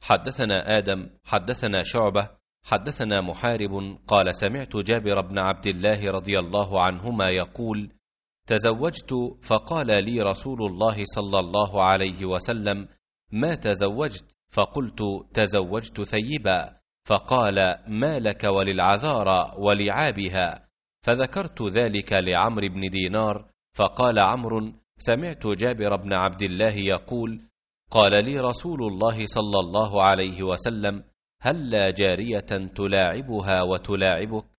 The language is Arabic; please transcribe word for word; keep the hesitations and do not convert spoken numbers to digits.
حدثنا آدم حدثنا شعبة حدثنا محارب قال سمعت جابر بن عبد الله رضي الله عنهما يقول: تزوجت فقال لي رسول الله صلى الله عليه وسلم: ما تزوجت؟ فقلت: تزوجت ثيبا. فقال: ما لك وللعذارى ولعابها؟ فذكرت ذلك لعمرو بن دينار، فقال عمرو: سمعت جابر بن عبد الله يقول: قال لي رسول الله صلى الله عليه وسلم: هل لا جارية تلاعبها وتلاعبك؟